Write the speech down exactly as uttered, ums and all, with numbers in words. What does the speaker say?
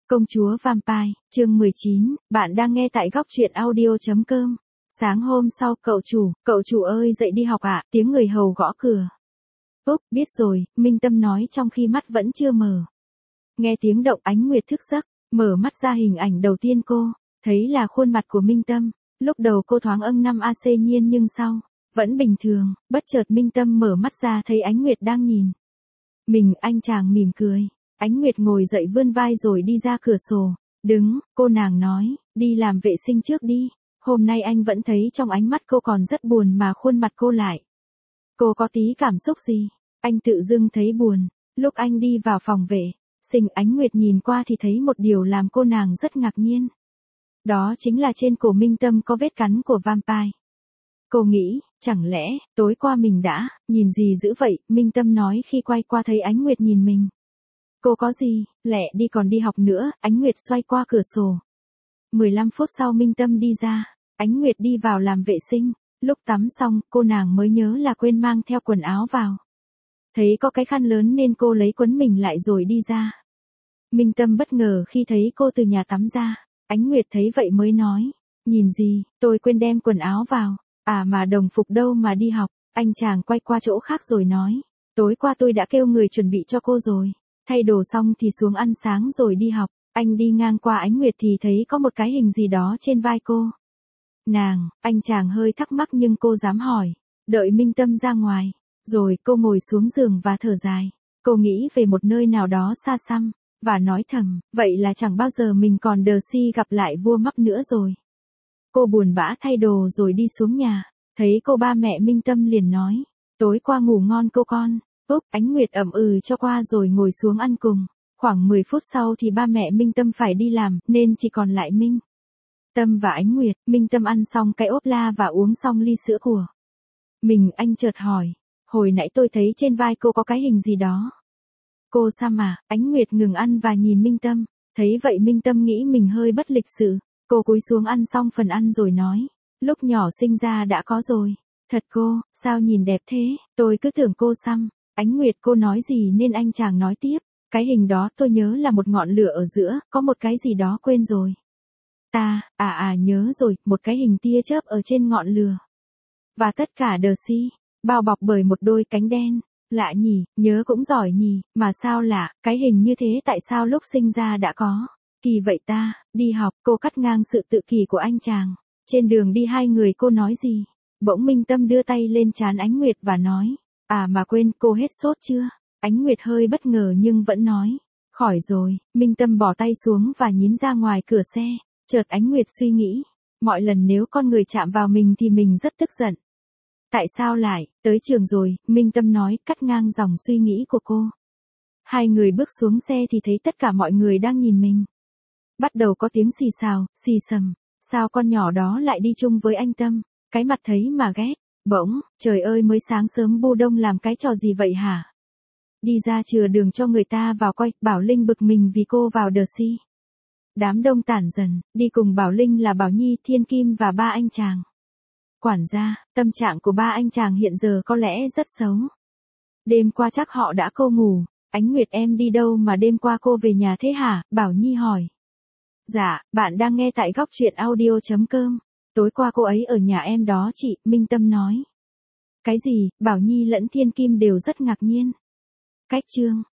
Công chúa Vampire, chương mười chín, bạn đang nghe tại góc truyện audio.com. Sáng hôm sau, cậu chủ, cậu chủ ơi dậy đi học ạ, tiếng người hầu gõ cửa. Úc, biết rồi, Minh Tâm nói trong khi mắt vẫn chưa mở. Nghe tiếng động Ánh Nguyệt thức giấc, mở mắt ra hình ảnh đầu tiên cô, thấy là khuôn mặt của Minh Tâm. Lúc đầu cô thoáng âng năm a xê nhiên nhưng sau, vẫn bình thường, bất chợt Minh Tâm mở mắt ra thấy Ánh Nguyệt đang nhìn. Mình, anh chàng mỉm cười. Ánh Nguyệt ngồi dậy vươn vai rồi đi ra cửa sổ. Đứng, cô nàng nói, đi làm vệ sinh trước đi. Hôm nay anh vẫn thấy trong ánh mắt cô còn rất buồn mà khuôn mặt cô lại. Cô có tí cảm xúc gì? Anh tự dưng thấy buồn. Lúc anh đi vào phòng vệ sinh, Ánh Nguyệt nhìn qua thì thấy một điều làm cô nàng rất ngạc nhiên. Đó chính là trên cổ Minh Tâm có vết cắn của vampire. Cô nghĩ, chẳng lẽ, tối qua mình đã, nhìn gì dữ vậy, Minh Tâm nói khi quay qua thấy Ánh Nguyệt nhìn mình. Cô có gì, lẹ đi còn đi học nữa, Ánh Nguyệt xoay qua cửa sổ. mười lăm phút sau Minh Tâm đi ra, Ánh Nguyệt đi vào làm vệ sinh, lúc tắm xong, cô nàng mới nhớ là quên mang theo quần áo vào. Thấy có cái khăn lớn nên cô lấy quấn mình lại rồi đi ra. Minh Tâm bất ngờ khi thấy cô từ nhà tắm ra, Ánh Nguyệt thấy vậy mới nói, nhìn gì, tôi quên đem quần áo vào, à mà đồng phục đâu mà đi học, anh chàng quay qua chỗ khác rồi nói, tối qua tôi đã kêu người chuẩn bị cho cô rồi. Thay đồ xong thì xuống ăn sáng rồi đi học, anh đi ngang qua Ánh Nguyệt thì thấy có một cái hình gì đó trên vai cô. Nàng, anh chàng hơi thắc mắc nhưng cô dám hỏi, đợi Minh Tâm ra ngoài, rồi cô ngồi xuống giường và thở dài. Cô nghĩ về một nơi nào đó xa xăm, và nói thầm, vậy là chẳng bao giờ mình còn đờ si gặp lại vua mắp nữa rồi. Cô buồn bã thay đồ rồi đi xuống nhà, thấy cô ba mẹ Minh Tâm liền nói, tối qua ngủ ngon cô con. Úc, Ánh Nguyệt ậm ừ cho qua rồi ngồi xuống ăn cùng. Khoảng mười phút sau thì ba mẹ Minh Tâm phải đi làm, nên chỉ còn lại Minh Tâm và Ánh Nguyệt. Minh Tâm ăn xong cái ốp la và uống xong ly sữa của mình, anh chợt hỏi, hồi nãy tôi thấy trên vai cô có cái hình gì đó. Cô sao mà, Ánh Nguyệt ngừng ăn và nhìn Minh Tâm, thấy vậy Minh Tâm nghĩ mình hơi bất lịch sự. Cô cúi xuống ăn xong phần ăn rồi nói, lúc nhỏ sinh ra đã có rồi. Thật cô, sao nhìn đẹp thế, tôi cứ tưởng cô xăm. Ánh Nguyệt cô nói gì nên anh chàng nói tiếp, cái hình đó tôi nhớ là một ngọn lửa ở giữa, có một cái gì đó quên rồi. Ta, à à nhớ rồi, một cái hình tia chớp ở trên ngọn lửa. Và tất cả đờ si, bao bọc bởi một đôi cánh đen. Lạ nhỉ, nhớ cũng giỏi nhỉ, mà sao lạ, cái hình như thế tại sao lúc sinh ra đã có. Kỳ vậy ta, đi học, cô cắt ngang sự tự kỳ của anh chàng. Trên đường đi hai người cô nói gì? Bỗng Minh Tâm đưa tay lên trán Ánh Nguyệt và nói, à mà quên, cô hết sốt chưa? Ánh Nguyệt hơi bất ngờ nhưng vẫn nói, khỏi rồi. Minh Tâm bỏ tay xuống và nhìn ra ngoài cửa xe. Chợt Ánh Nguyệt suy nghĩ, mọi lần nếu con người chạm vào mình thì mình rất tức giận. Tại sao lại, tới trường rồi, Minh Tâm nói, cắt ngang dòng suy nghĩ của cô. Hai người bước xuống xe thì thấy tất cả mọi người đang nhìn mình. Bắt đầu có tiếng xì xào, xì xầm, sao con nhỏ đó lại đi chung với anh Tâm, cái mặt thấy mà ghét. Bỗng, trời ơi mới sáng sớm Bu Đông làm cái trò gì vậy hả? Đi ra chừa đường cho người ta vào coi, Bảo Linh bực mình vì cô vào đờ si. Đám đông tản dần, đi cùng Bảo Linh là Bảo Nhi, Thiên Kim và ba anh chàng. Quản gia, tâm trạng của ba anh chàng hiện giờ có lẽ rất xấu. Đêm qua chắc họ đã cô ngủ, Ánh Nguyệt em đi đâu mà đêm qua cô về nhà thế hả? Bảo Nhi hỏi. Dạ, bạn đang nghe tại góc truyện audio.com. Tối qua cô ấy ở nhà em đó chị, Minh Tâm nói. Cái gì, Bảo Nhi lẫn Thiên Kim đều rất ngạc nhiên. Cách chương,